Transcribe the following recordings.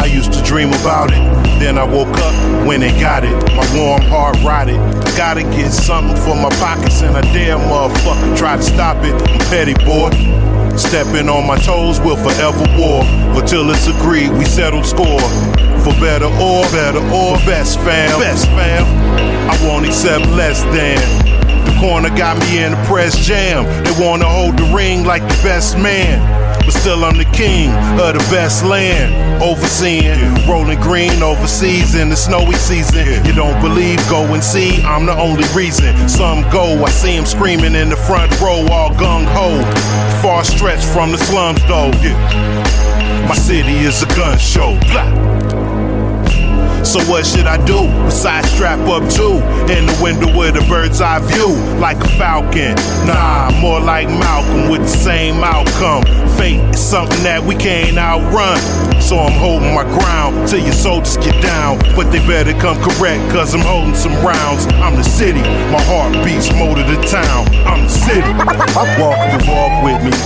I used to dream about it. Then I woke up when they got it. My warm heart rotted. Gotta get something for my pockets, and I dare motherfucker try to stop it. I'm petty, boy. Stepping on my toes, we'll forever war. Until it's agreed, we settled score. For better or best fam. Best fam. I won't accept less than. The corner got me in the press jam. They wanna hold the ring like the best man. But still I'm the king of the best land. Overseeing, rolling green overseas in the snowy season. You don't believe, go and see, I'm the only reason. Some go, I see them screaming in the front row, all gung-ho. Far stretched from the slums though. My city is a gun show. Blah. So what should I do? Besides strap up too, in the window with a bird's eye view, like a falcon. Nah, more like Malcolm with the same outcome. Fate is something that we can't outrun. So I'm holding my ground till your soldiers get down. But they better come correct, cause I'm holding some rounds. I'm the city, my heart beats more to the town. I'm the city, walk the walk with me.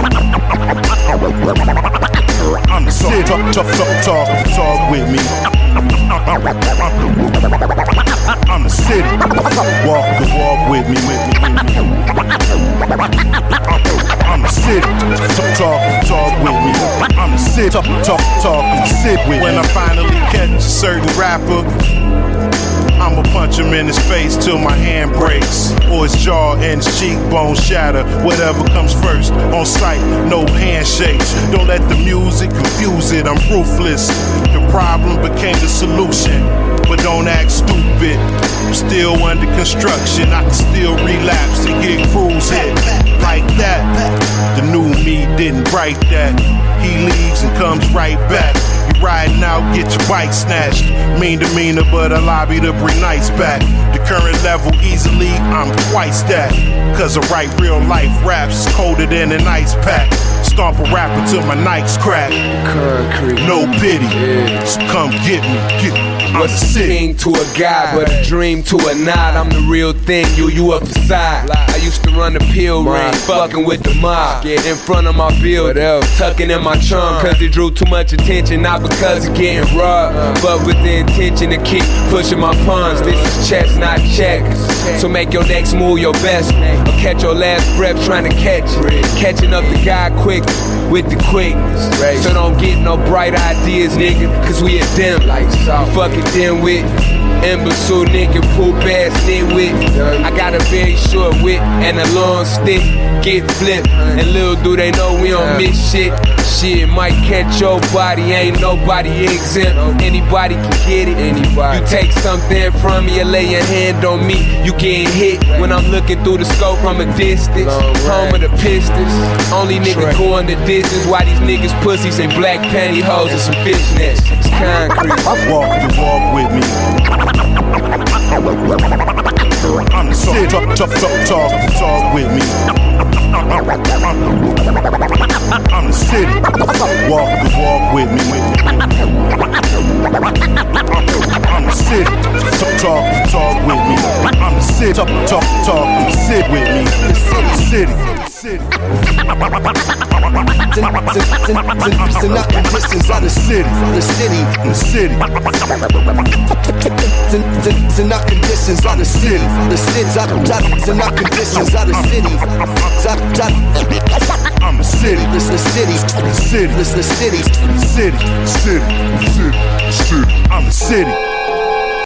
I'm the city, talk with me. I'm the city, walk the walk with me. I'm the city, talk with me. I'm the city, talk, sit with me. When I finally catch a certain rapper, I'ma punch him in his face till my hand breaks, or his jaw and his cheekbones shatter. Whatever comes first, on sight, no handshakes. Don't let the music confuse it, I'm ruthless. The problem became the solution, but don't act stupid. I'm still under construction, I can still relapse and get cruise hit. Like that, the new me didn't write that. He leaves and comes right back. You riding out, get your bike snatched. Mean demeanor, but I lobby to bring nice back. The current level easily, I'm twice that. Cause I write real life raps colder than an ice pack. Stomp a rapper till my Nikes crack. Concrete. No pity, so come get me. What's a thing to a guy, but a dream to a knot. I'm the real thing, you up the side. I used to run the pill ring, fucking with the mob. In front of my building, tucking in my trunk. Cause it drew too much attention, not because of getting robbed, but with the intention to keep pushing my puns. This is chess, not checkers. So make your next move your best, or catch your last breath trying to catch it. Catching up the guy quick with the quickness. So don't get no bright ideas, nigga, cause we a dim like fucking dim with imbecile nigga, poop ass nitwit. I got a very short wit and a long stick. Get flipped, and little do they know we don't miss shit. Shit might catch your body, ain't nobody exempt. Anybody can get it. You take something from me, you lay your hand on me, you getting hit. When I'm looking through the scope from a distance, home of the Pistons. Only nigga going the distance. Why these niggas pussies in black pantyhose and some fishnets? It's concrete. Walk the walk with me. I'm the city, talk with me. I'm the city, walk the walk with me. I'm the city, talk with me. I'm the city, talk, sit with me. The city. To knock the distance out of city. The city. To knock the distance out of city. The city. To knock the distance out of city. I'm the city. This the city. The city. This the city. City. I'm the city.